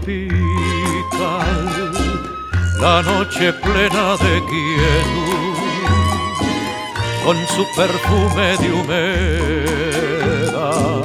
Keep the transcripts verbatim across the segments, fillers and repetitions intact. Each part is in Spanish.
tropical, la noche plena de quietud, con su perfume de humedad.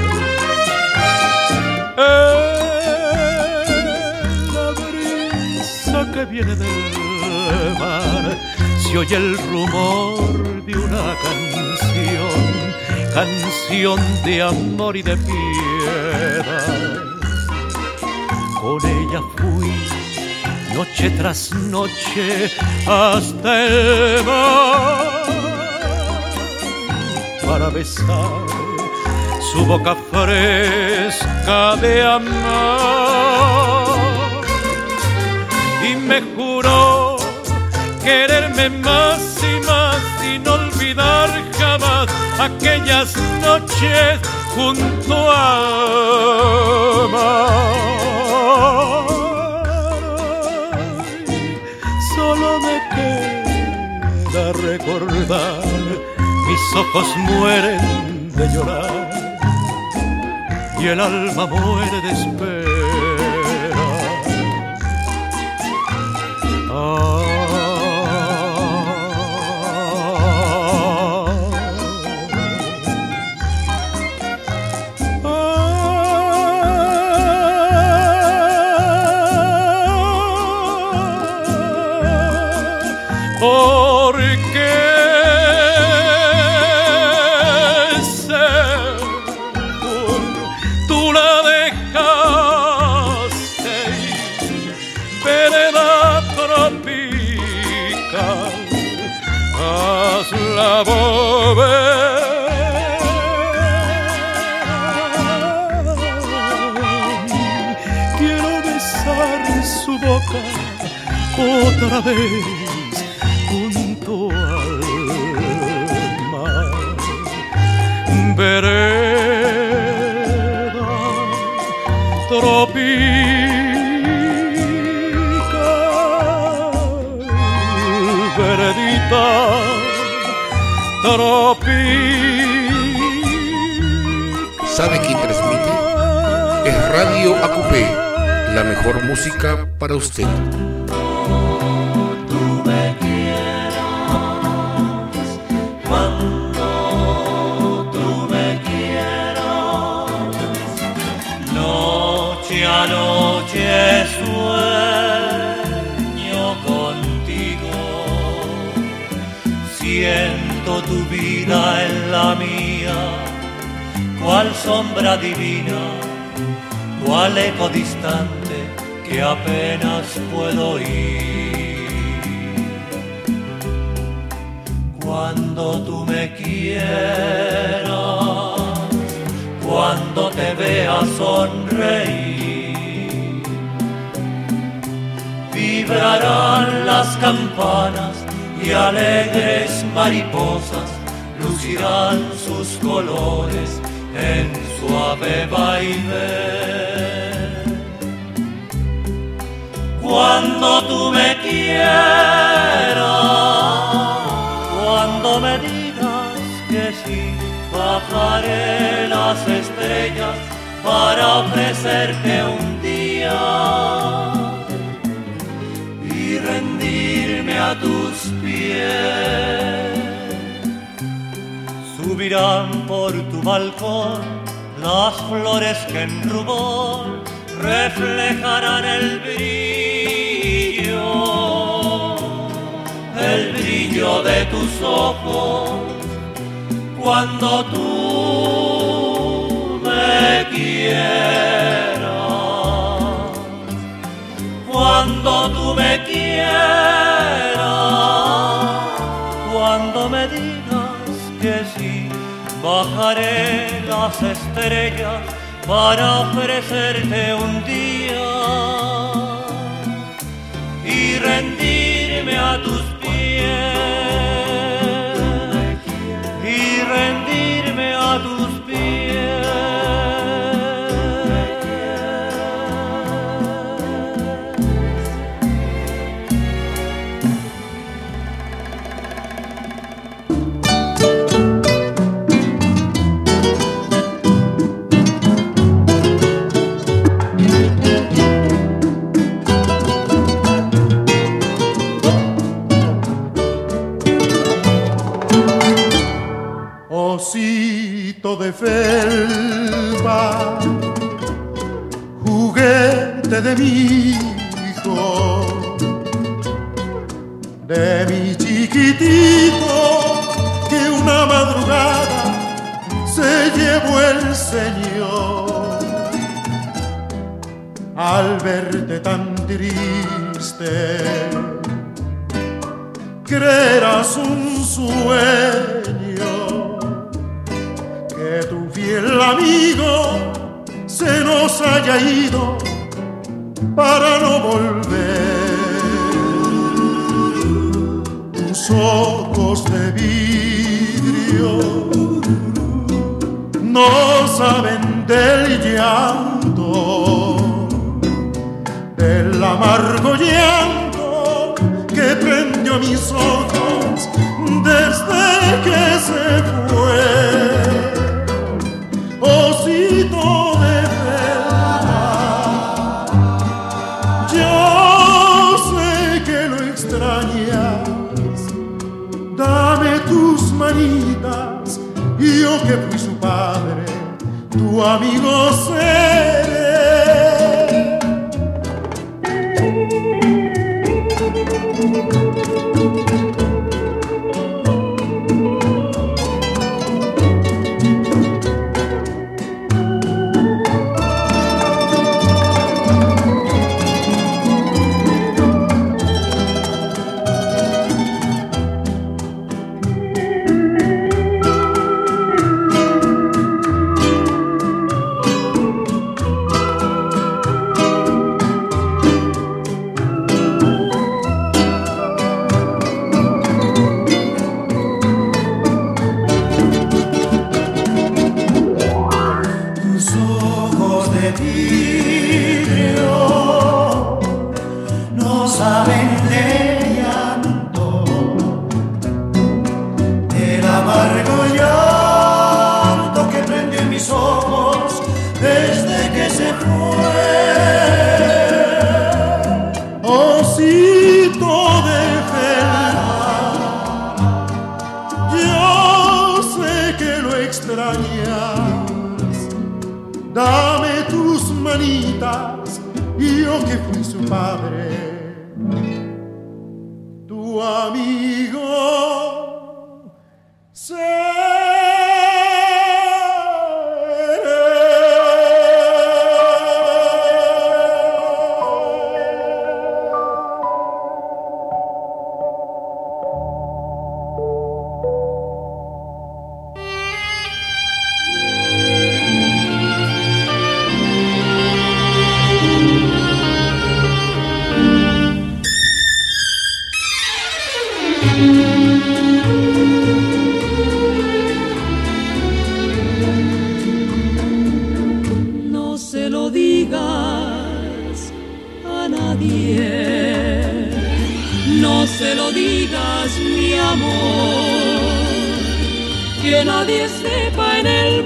En la brisa que viene del mar se oye el rumor de una canción, canción de amor y de piedad. Con ella fui noche tras noche hasta el mar para besar su boca fresca de amor, y me juró quererme más y más sin olvidar jamás aquellas noches junto al mar. Solo me queda recordar, mis ojos mueren de llorar y el alma muere de espera. Ah, porque según tú la dejaste ir, vereda tropical, hazla volver. Quiero besar su boca otra vez junto al mar. Vereda tropical, veredita tropical. ¿Sabe quién transmite? Es Radio Acupé, la mejor música para usted. Anoche sueño contigo, siento tu vida en la mía, cual sombra divina, cual eco distante que apenas puedo oír. Cuando tú me quieras, cuando te veas sonreír, vibrarán las campanas y alegres mariposas lucirán sus colores en suave vaivén. Cuando tú me quieras, cuando me digas que sí, bajaré las estrellas para ofrecerte un día y rendirme a tus pies. Subirán por tu balcón las flores que en rubor reflejarán el brillo, el brillo de tus ojos. Cuando tú me quieras, cuando tú me quieras, cuando me digas que sí, bajaré las estrellas para ofrecerte un día y rendirme a tus pies. Y rendirme a tus pies. osito de felpa, juguete de mi hijo, de mi chiquitito que una madrugada se llevó el Señor. Al verte tan triste, creerás un sueño, que tu fiel amigo se nos haya ido para no volver. Tus ojos de vidrio no saben del llanto, del amargo llanto que prendió mis ojos desde que se fue. Osito de felpa, yo sé que lo extrañas, dame tus manitas y yo que fui su padre, tu amigo seré. Dame tus manitas y yo que fui su padre, tu amigo seré. No se lo digas a nadie, no se lo digas, mi amor, que nadie sepa en el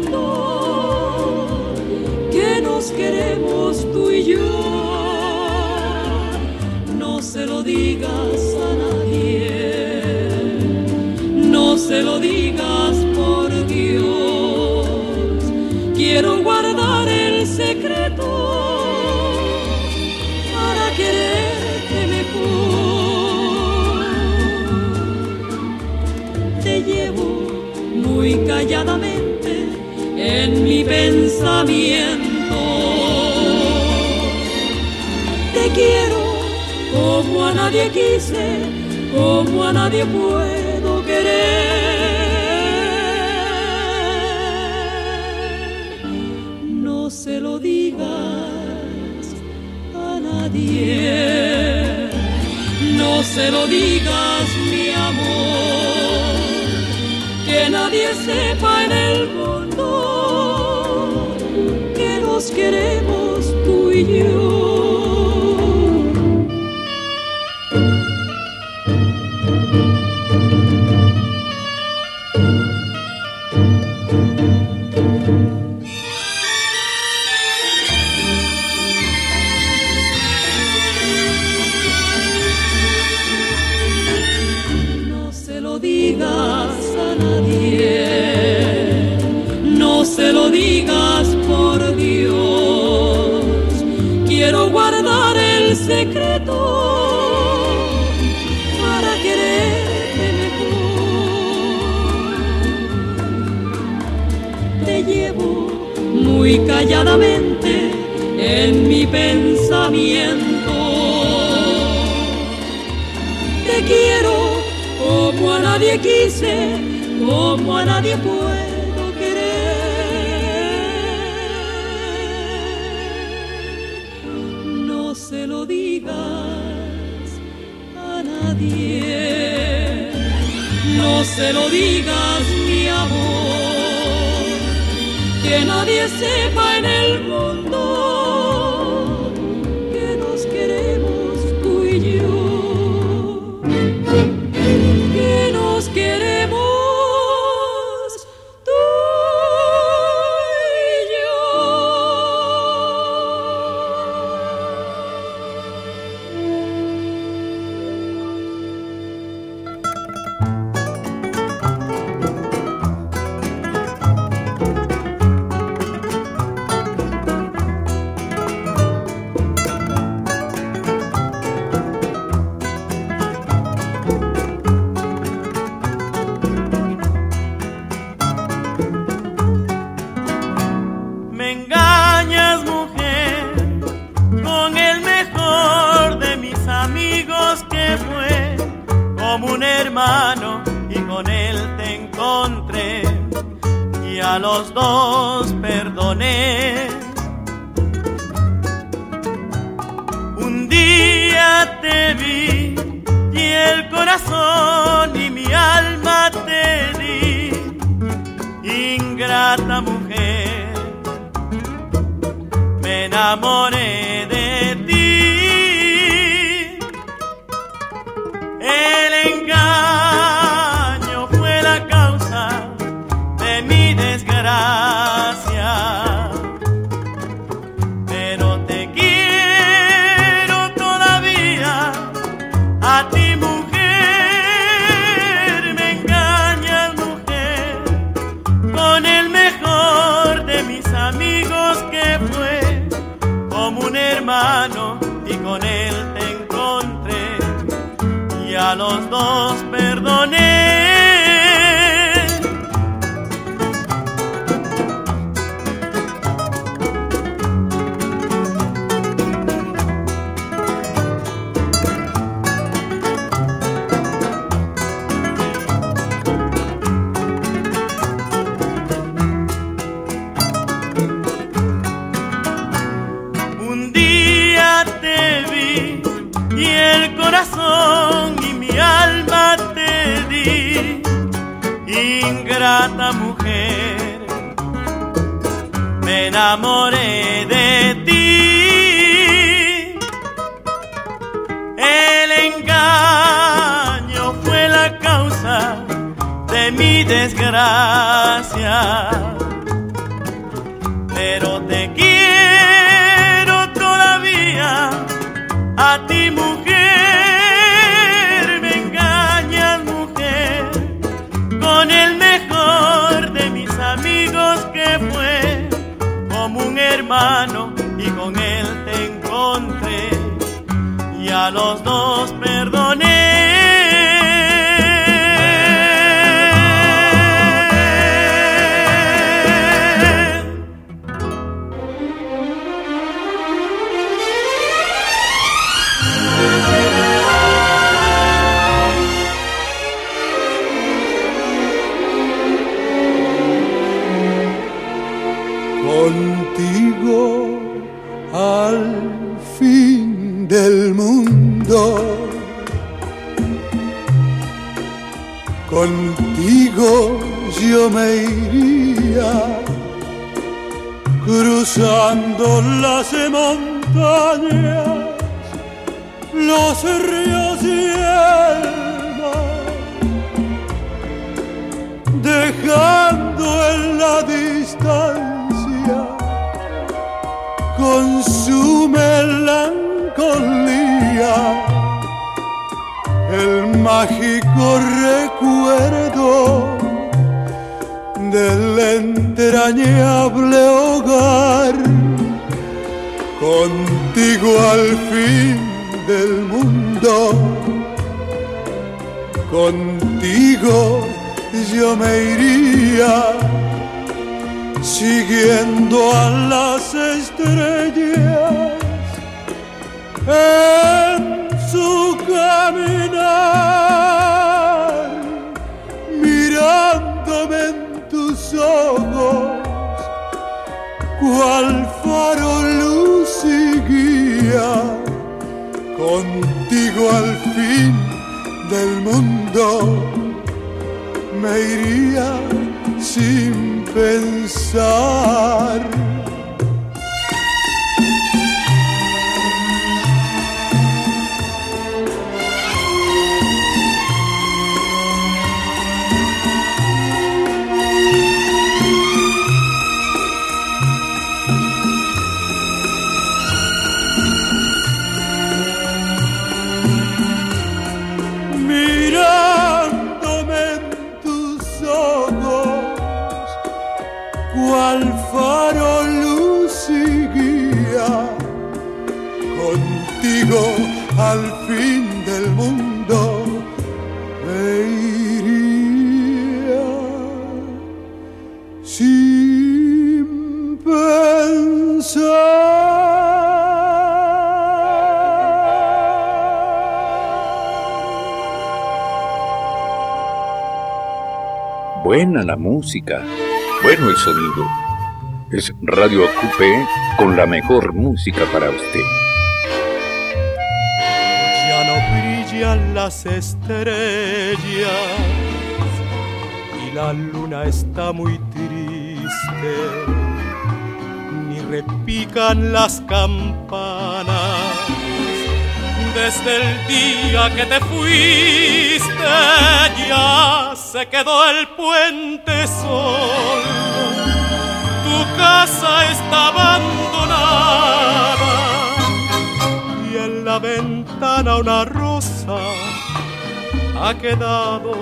mundo que nos queremos tú y yo. No se lo digas a nadie, no se lo digas, por Dios, quiero guardar el secreto para quererte mejor. Te llevo muy calladamente en mi pensamiento, te quiero como a nadie quise, como a nadie puedo querer. No se lo digas a nadie, no se lo digas, mi amor, que nadie sepa en el mundo que nos queremos tú y yo. muy calladamente en mi pensamiento. Te quiero como a nadie quise, como a nadie puedo querer. No se lo digas a nadie, no se lo digas, mi amor, que nadie sepa en el mundo que nos queremos tú y yo. Que nos queremos tú y yo. Y con él te encontré y a los dos perdoné. Un día te vi y el corazón y mi alma te di. Ingrata mujer, me enamoré de ti. El engaño fue la causa de mi desgracia, pero te quiero todavía, a ti mujer. Me engañas mujer, con el mejor de mis amigos que fue como un hermano, y con él te encontré y a los dos perdoné. Un día te vi y el corazón y mi alma te di. Ingrata mujer, me enamoré de ti. El engaño fue la causa de mi desgracia, pero te quiero todavía, a ti mujer. Me engañas mujer, con el mejor de mis amigos que fue como un hermano, y con él te encontré y a los dos perdoné. Contigo al fin del mundo, contigo yo me iría, cruzando las montañas, los ríos y el mar, dejando en la distancia con su melancolía el mágico recuerdo del entrañable hogar. Contigo al fin del mundo, contigo yo me iría, siguiendo a las estrellas en su caminar, mirándome en tus ojos, cual faro, luz y guía, contigo al fin del mundo me iría sin pensar. Cual faro, luz y guía, contigo al fin del mundo me iría sin pensar. Buena la música. Bueno el sonido. Es Radio Acupé con la mejor música para usted. Ya no brillan las estrellas y la luna está muy triste, ni repican las campanas desde el día que te fuiste. Ya se quedó el puente solo, tu casa está abandonada y en la ventana una rosa ha quedado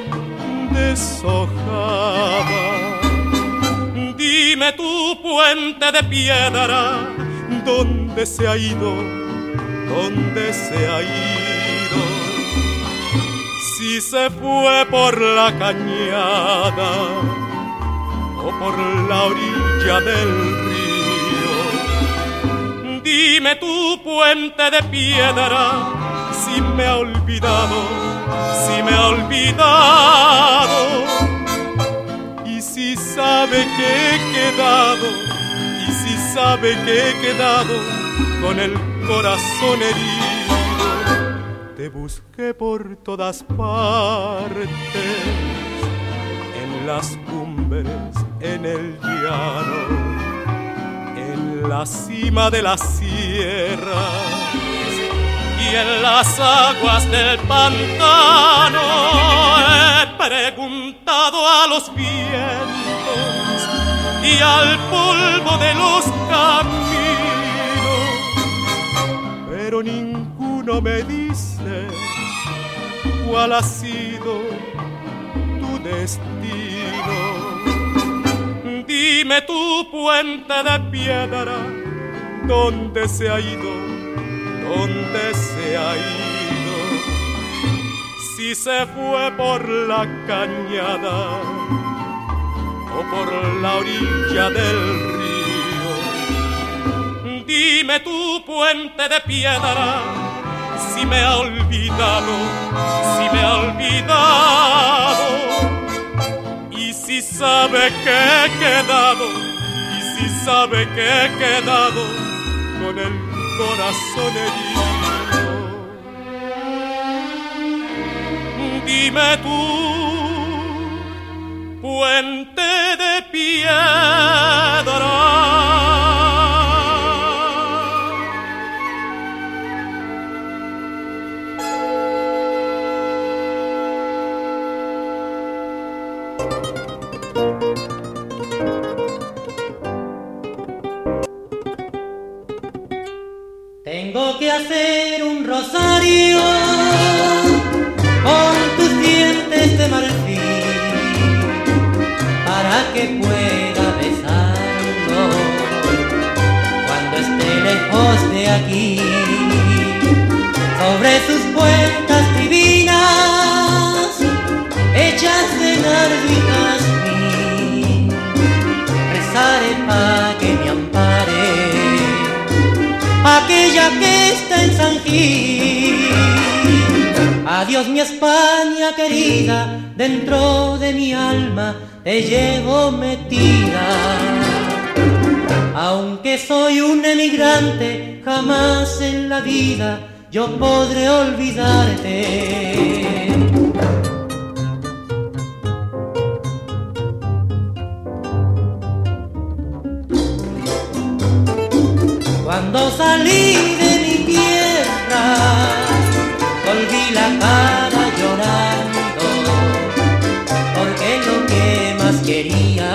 deshojada. Dime tu puente de piedra, ¿dónde se ha ido? ¿Dónde se ha ido? Si se fue por la cañada o por la orilla del río. Dime tu puente de piedra, si me ha olvidado, si me ha olvidado, y si sabe que he quedado, y si sabe que he quedado con el corazón herido. Te busqué por todas partes, en las cumbres, en el llano, en la cima de la sierra y en las aguas del pantano. He preguntado a los vientos y al polvo de los caminos, pero ninguno me dice cuál ha sido tu destino. Dime tu puente de piedra, ¿dónde se ha ido? ¿Dónde se ha ido? Si se fue por la cañada o por la orilla del río. Dime tu puente de piedra, si me ha olvidado, si me ha olvidado, y si sabe que he quedado, y si sabe que he quedado con el corazón herido. Dime tú, puente de piedra, tengo que hacer un rosario con tus dientes de marfil para que pueda besarlo cuando esté lejos de aquí. Sobre sus puertas divinas hechas de nardo y jazmín, aquí. Adiós mi España querida, dentro de mi alma te llevo metida. Aunque soy un emigrante, jamás en la vida yo podré olvidarte. Cuando salí de mi tierra, volví la cara llorando, porque lo que más quería,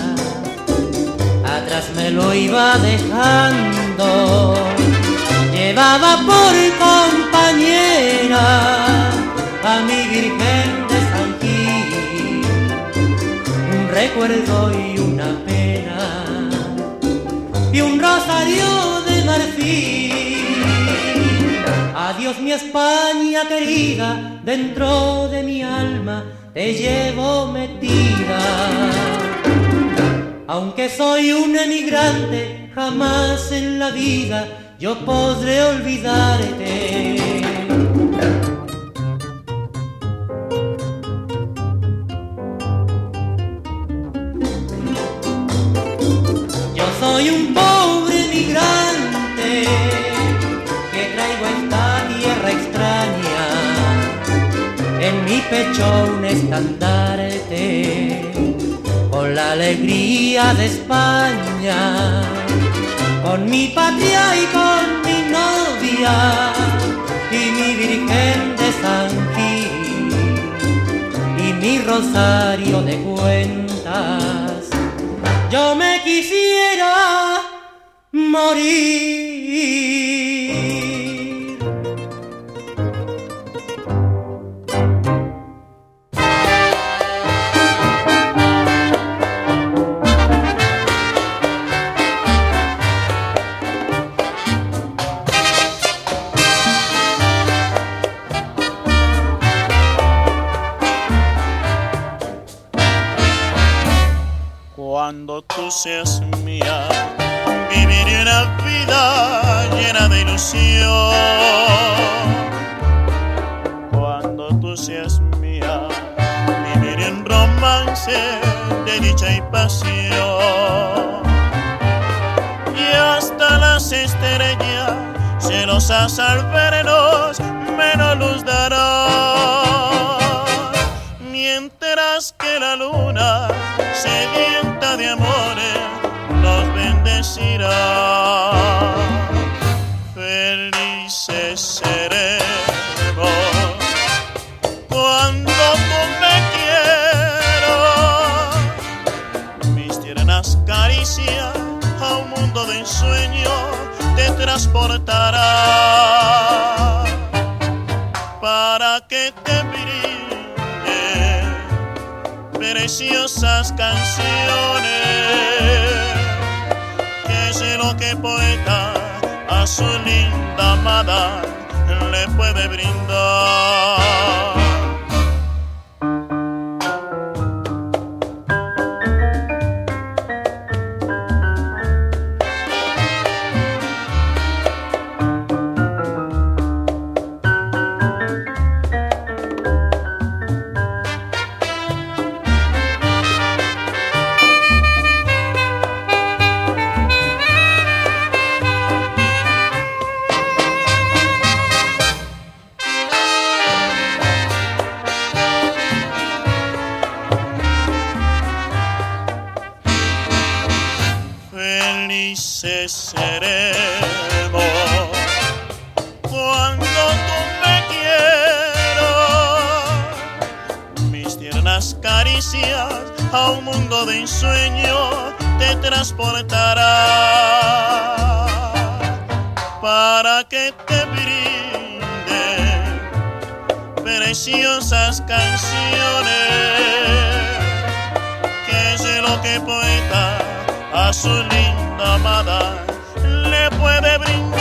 atrás me lo iba dejando. Llevaba por compañera a mi Virgen de San Gil, un recuerdo y una pena, y un rosario de marfil. Adiós mi España querida, dentro de mi alma te llevo metida. Aunque soy un emigrante, jamás en la vida yo podré olvidarte. Yo soy un pobre emigrante que traigo a esta tierra extraña, en mi pecho un estandarte con la alegría de España, con mi patria y con mi novia y mi Virgen de San Gil y mi rosario de cuentas. Yo me quisiera morir. Cuando tú seas mía, viviré una vida llena de ilusión. Cuando tú seas mía, viviré un romance de dicha y pasión. Y hasta las estrellas, celosas al vernos, menos luz darán. Mientras que la luna, sedienta de amores, nos bendecirá. Felices seremos cuando tú me quieras. Mis tiernas caricias a un mundo de ensueño te transportará, para que te brinde preciosas canciones, que es lo que poeta a su linda amada le puede brindar. Felices seremos cuando tú me quieras. Mis tiernas caricias a un mundo de ensueño te transportará, para que te brinde preciosas canciones, que es lo que poeta a su linda amada le puede brindar.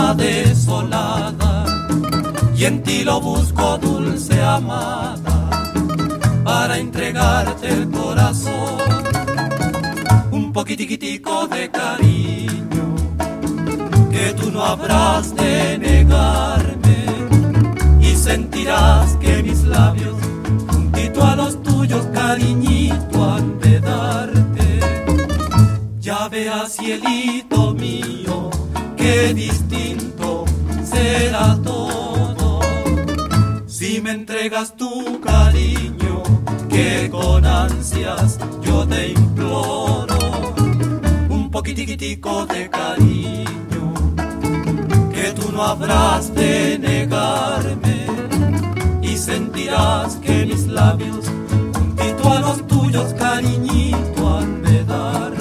está desolada y en ti lo busco, dulce amada, para entregarte el corazón, un poquitico de cariño que tú no habrás de negarme, y sentirás que mis labios juntito a los tuyos, cariñito, han de darte. Ya veas, cielito mío, qué distinto será todo si me entregas tu cariño, que con ansias yo te imploro, un poquitico de cariño que tú no habrás de negarme, y sentirás que mis labios juntito a los tuyos, cariñito, han de darte.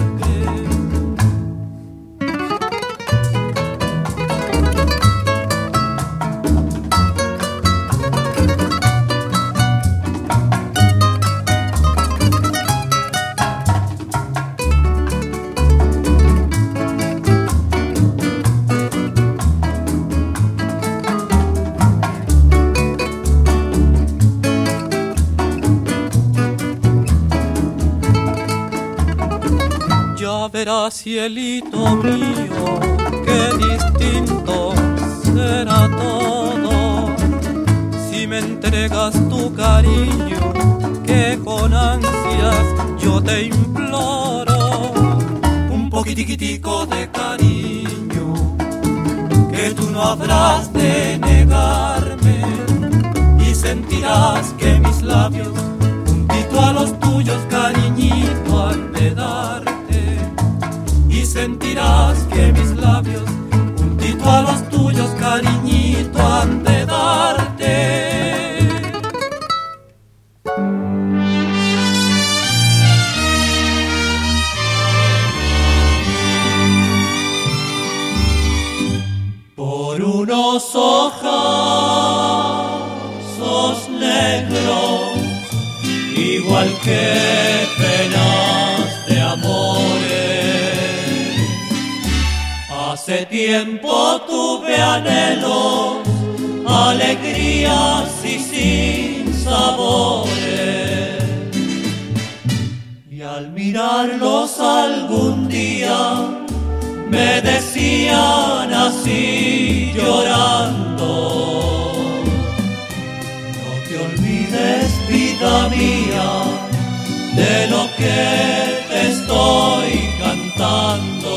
Verás, cielito mío, qué distinto será todo si me entregas tu cariño, que con ansias yo te imploro, un poquitico de cariño que tú no habrás de negarme, y sentirás que mis labios juntito a los tuyos, cariñito, han de darte. Y sentirás que mis labios juntito a los tuyos, cariñito, han de darte. Por unos ojos negros, igual que penas de amores, hace tiempo tuve anhelos, alegrías y sin sabores, y al mirarlos algún día me decían así llorando: no te olvides, vida mía, de lo que te estoy cantando,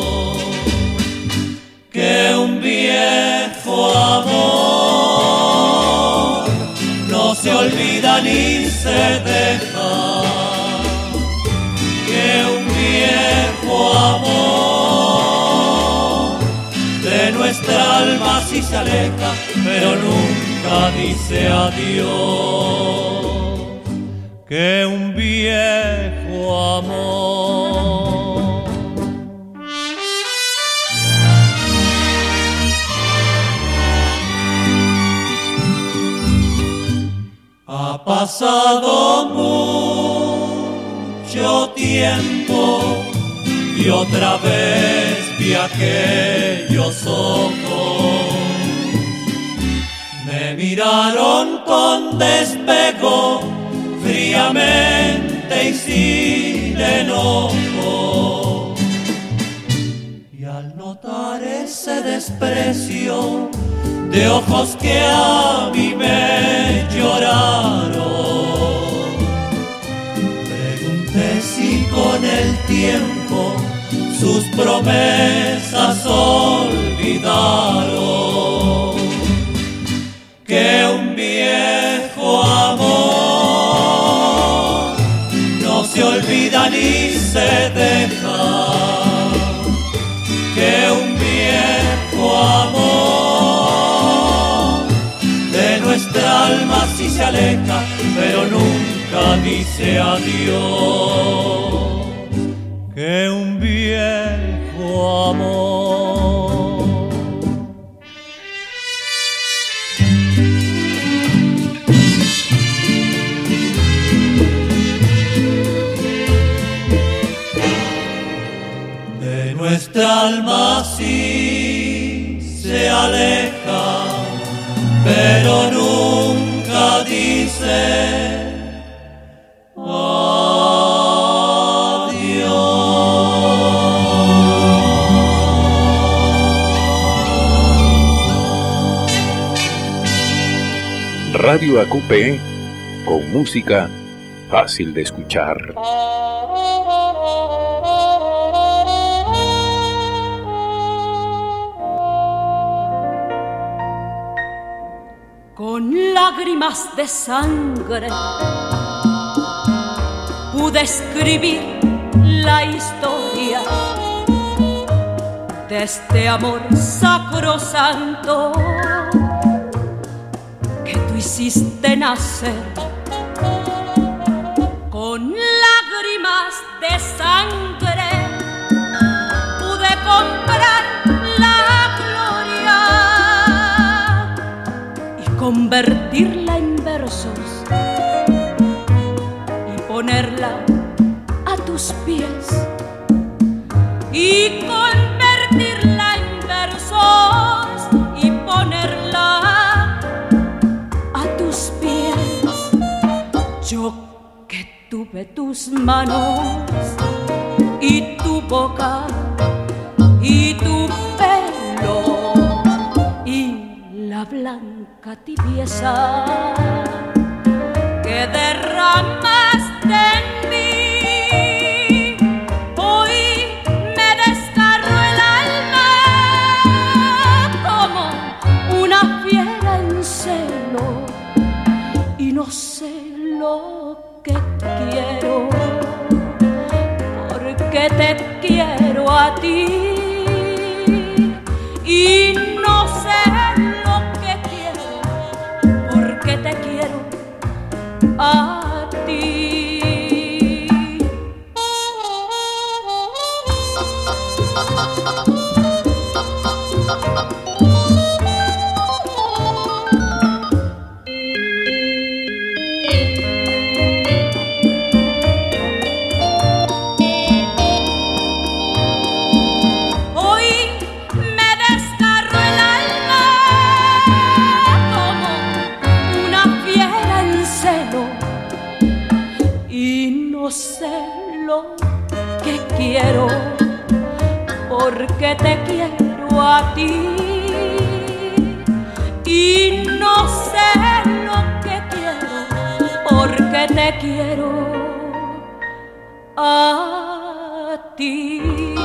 que un viejo amor no se olvida ni se deja, que un viejo amor de nuestra alma sí se aleja, pero nunca dice adiós, que un viejo amor. Ha pasado mucho tiempo y otra vez vi aquellos ojos, me miraron con despejo, fríamente y sin enojo, y al notar ese desprecio de ojos que a mí me lloraron, pregunté si con el tiempo sus promesas olvidaron, que un viejo amor no se olvida ni se deja, que un viejo amor de nuestra alma sí se aleja, pero nunca dice adiós, que un viejo amor. De nuestra alma sí se Radio A Q P, con música fácil de escuchar. Con lágrimas de sangre pude escribir la historia de este amor sacrosanto que tú hiciste nacer. Con lágrimas de sangre pude comprar la gloria y convertirla en versos y ponerla a tus pies y convertirla en versos y ponerla a tus pies. Yo que tuve tus manos y tu boca y tu pelo y la blanca tibieza que derramaste en mí, hoy me desgarro el alma como una fiera en celo y no sé lo que quiero, porque te quiero a ti y no sé lo que quiero, porque te quiero a ti. Quiero, porque te quiero a ti y no sé lo que quiero, porque te quiero a ti.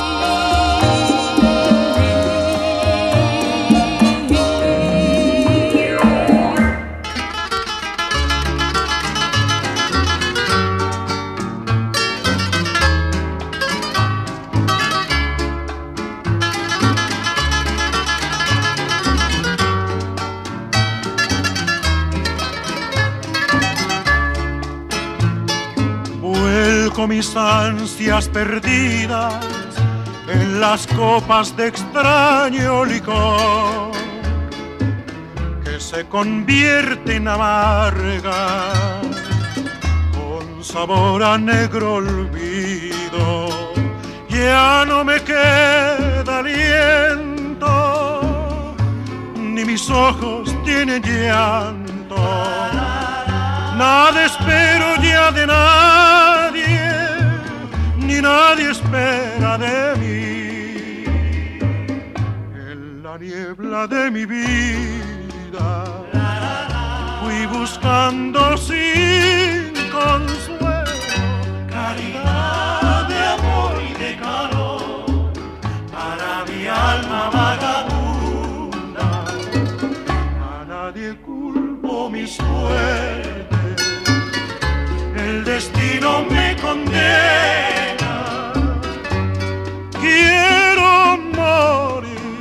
Con mis ansias perdidas en las copas de extraño licor que se convierte en amarga con sabor a negro olvido. Ya no me queda aliento, ni mis ojos tienen llanto, nada espero ya de nadie, ni nadie espera de mí. En la niebla de mi vida fui buscando sin consuelo caridad de amor y de calor para mi alma vagabunda. A nadie culpo mi suerte, el destino me condena. Quiero morir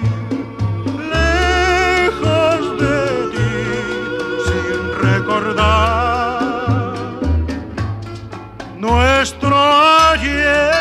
lejos de ti sin recordar nuestro ayer.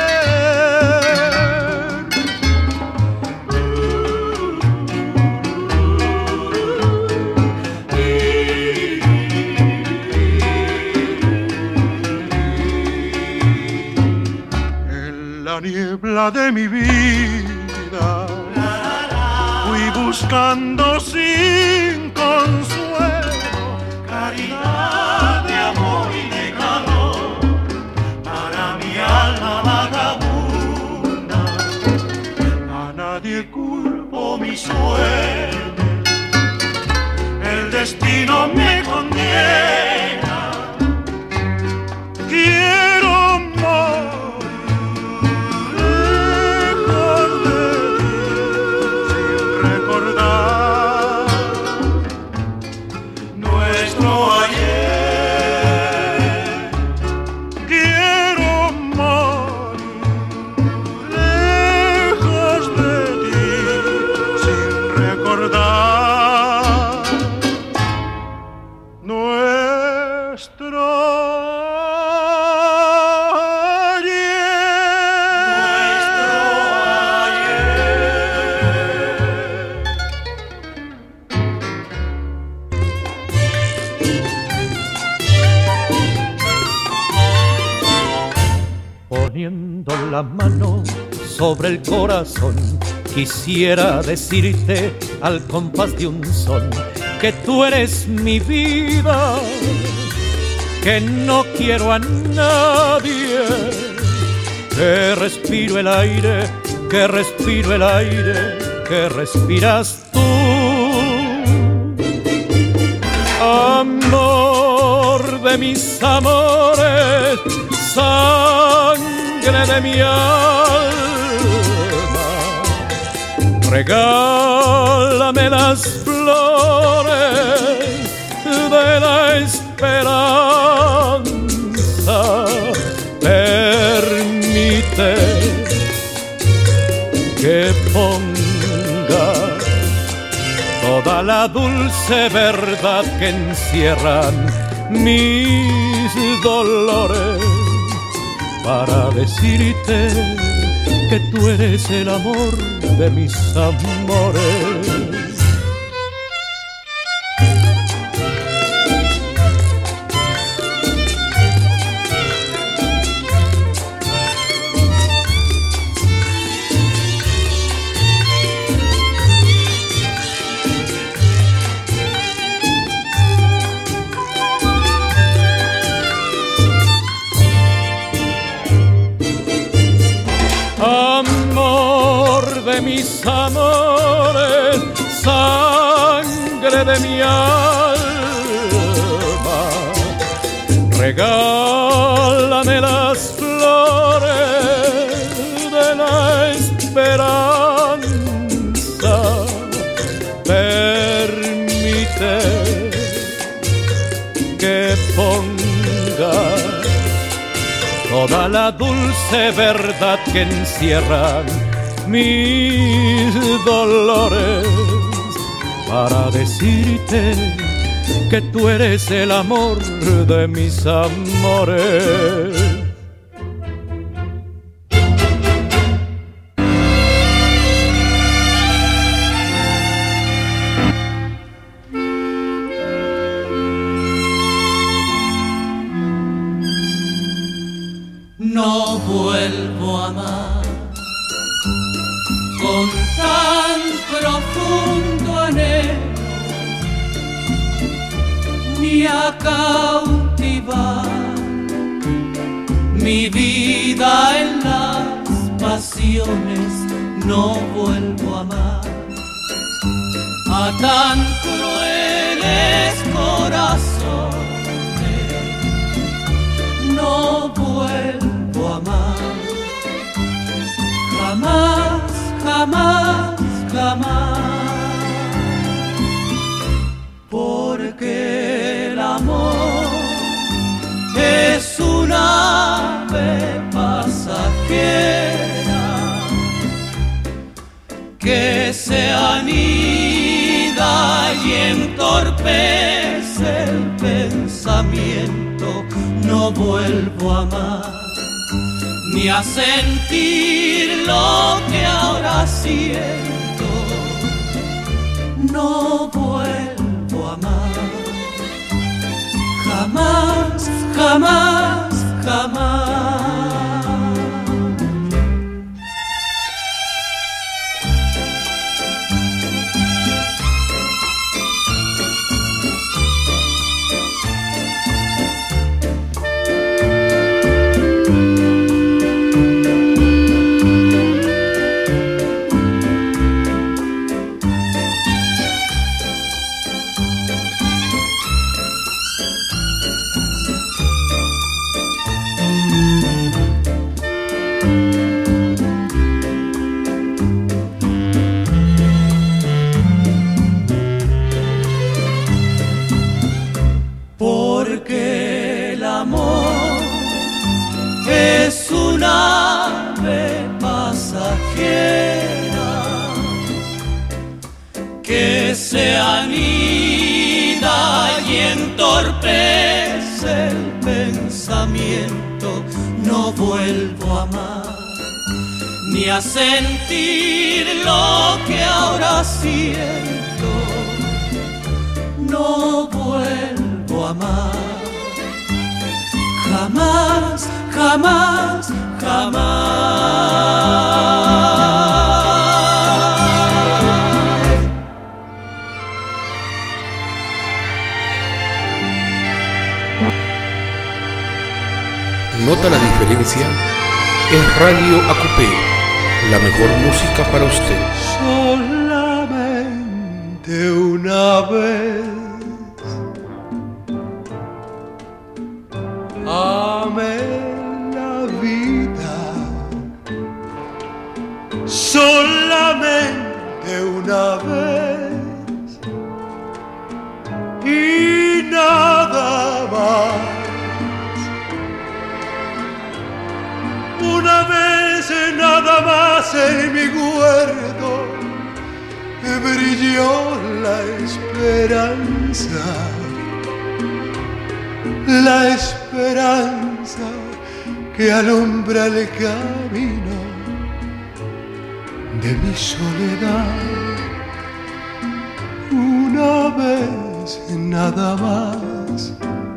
La niebla de mi vida fui buscando sin consuelo caridad de amor y de calor para mi alma vagabunda. A nadie culpo mi suerte, el destino me condena. Poniendo la mano sobre el corazón, quisiera decirte al compás de un son que tú eres mi vida, que no quiero a nadie, que respiro el aire, que respiro el aire, que respiras tú. Amor de mis amores, sangre de mi alma, regálame las flores de la esperanza, permite que ponga toda la dulce verdad que encierran mis dolores para decirte que tú eres el amor de mis amores. Mis amores, sangre de mi alma, regálame las flores de la esperanza, permite que ponga toda la dulce verdad que encierran mis dolores para decirte que tú eres el amor de mis amores. No vuelvo a amar con tan profundo anhelo, ni a cautivar mi vida en las pasiones. No vuelvo a amar a tan crueles corazones. No vuelvo a amar jamás, jamás, jamás, porque el amor es una ave pasajera que se anida y entorpece el pensamiento. No vuelvo a amar ni a sentir lo que ahora siento. No vuelvo a amar jamás, jamás, jamás. Porque el amor es una ave pasajera que se anida y entorpece el pensamiento no vuelvo a amar, ni a sentir lo que ahora siento. No vuelvo a amar, jamás, jamás, jamás. ¿Nota la diferencia? Es Radio A Q P, la mejor música para usted. Solamente una vez amé la vida, solamente una vez y nada más. Una vez nada más en mi huerto brilló la esperanza, la esperanza que alumbra el camino de mi soledad. Una vez nada más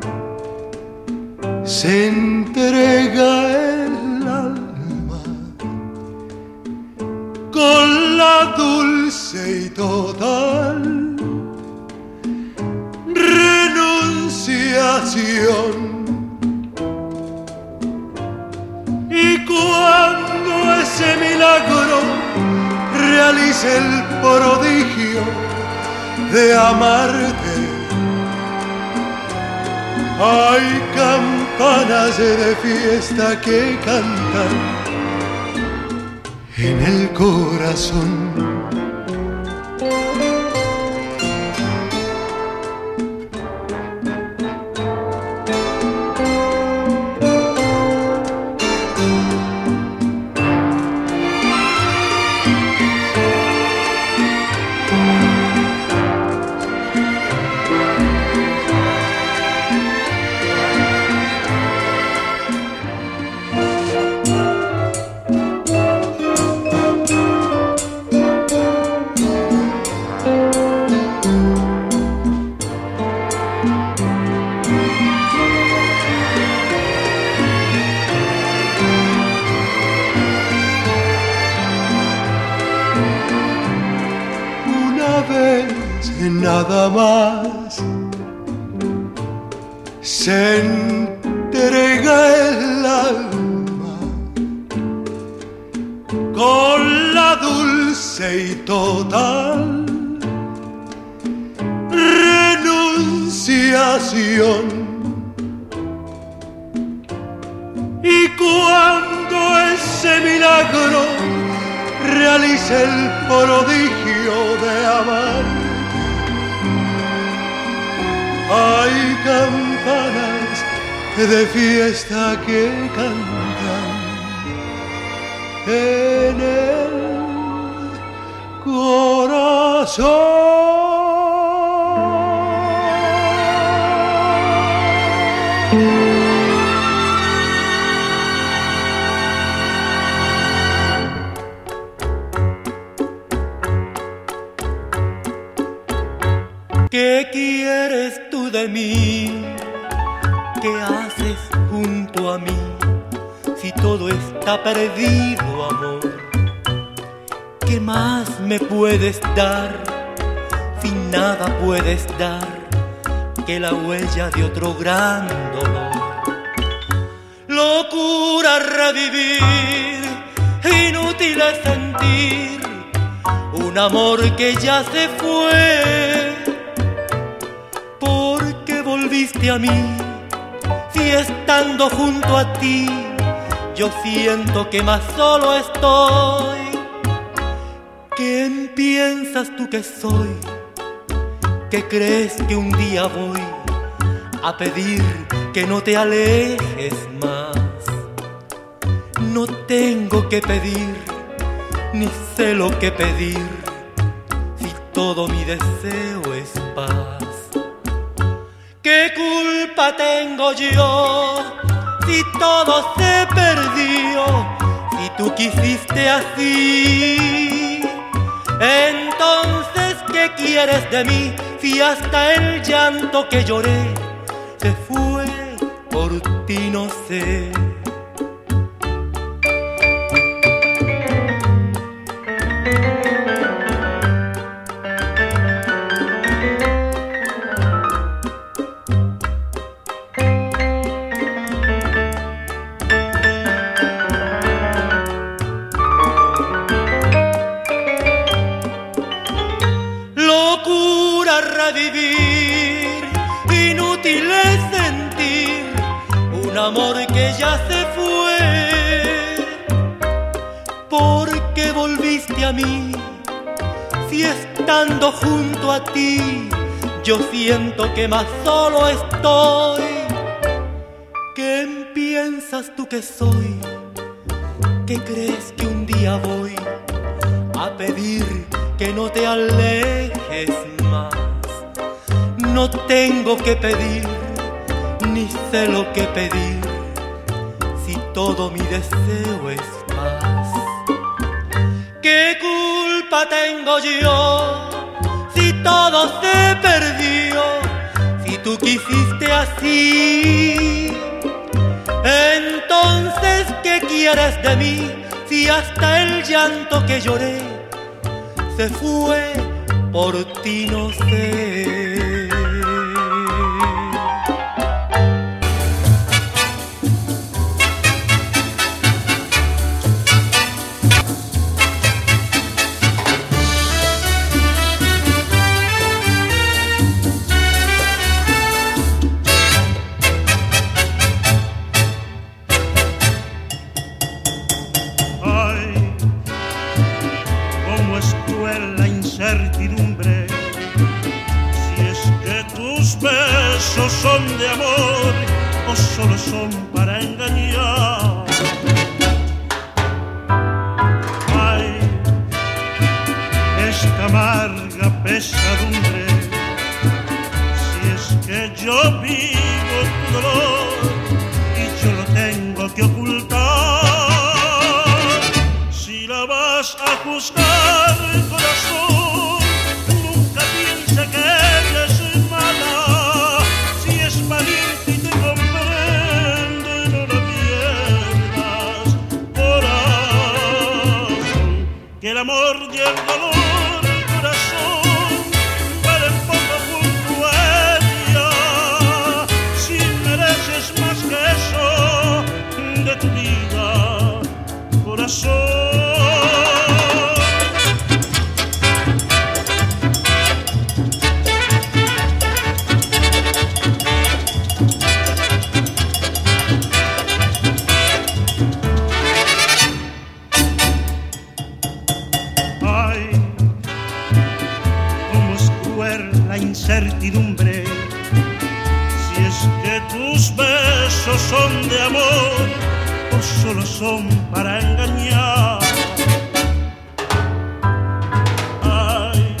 se entrega el alma con la dulce y total renunciación. Y cuando ese milagro realice el prodigio de amarte, hay campanas de fiesta que cantan en el corazón. Nada más se entrega el alma con la dulce y total renunciación. Y cuando ese milagro realice el prodigio de amar, hay campanas de fiesta que cantan en el corazón. ¿Qué quieres tú de mí? ¿Qué haces junto a mí? Si todo está perdido, amor, ¿qué más me puedes dar? Si nada puedes dar que la huella de otro gran dolor. Locura revivir, inútil es sentir un amor que ya se fue. Volviste a mí, si estando junto a ti yo siento que más solo estoy. ¿Quién piensas tú que soy? ¿Qué crees que un día voy a pedir que no te alejes más? No tengo que pedir, ni sé lo que pedir, si todo mi deseo es paz. ¿Qué culpa tengo yo si todo se perdió? Si tú quisiste así, entonces ¿qué quieres de mí? Si hasta el llanto que lloré se fue por ti, no sé. Revivir, inútil es sentir un amor que ya se fue. ¿Por qué volviste a mí? Si estando junto a ti yo siento que más solo estoy. ¿Qué piensas tú que soy? ¿Qué crees que un día voy a pedir que no te alejes más? No tengo que pedir, ni sé lo que pedir, si todo mi deseo es paz. ¿Qué culpa tengo yo si todo se perdió? Si tú quisiste así, entonces ¿qué quieres de mí? Si hasta el llanto que lloré se fue por ti, no sé. Son de amor o solo son para engañar. Ay, esta amarga pesadumbre, si es que yo vivo tu dolor y yo lo tengo que ocultar. Si la vas a juzgar, corazón, nunca piense que eres mala. Valiente y te comprende, no la pierdas, corazón, que el amor y el dolor, corazón, valen poco junto a ella. Si mereces más que eso de tu vida, corazón. Incertidumbre, si es que tus besos son de amor o solo son para engañar. Ay,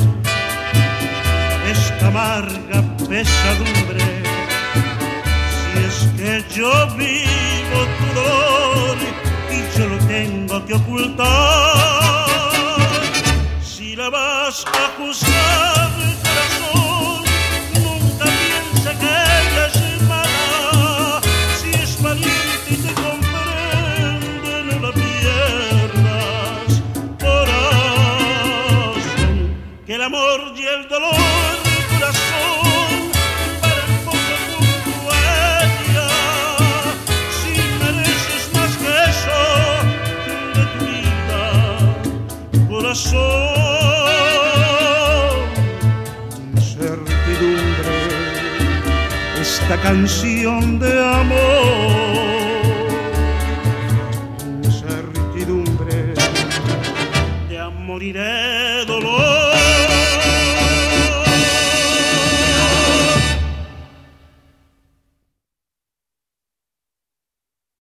esta amarga pesadumbre, si es que yo vivo tu dolor y yo lo tengo que ocultar. Si la vas a juzgar, corazón, nunca piense que ella es mala. Si es valiente y te comprende, no la pierdas, corazón, que el amor y el dolor, corazón, valen poco junto a ella. Si mereces más que eso de tu vida, corazón. Esta canción de amor, incertidumbre, de amor y de dolor.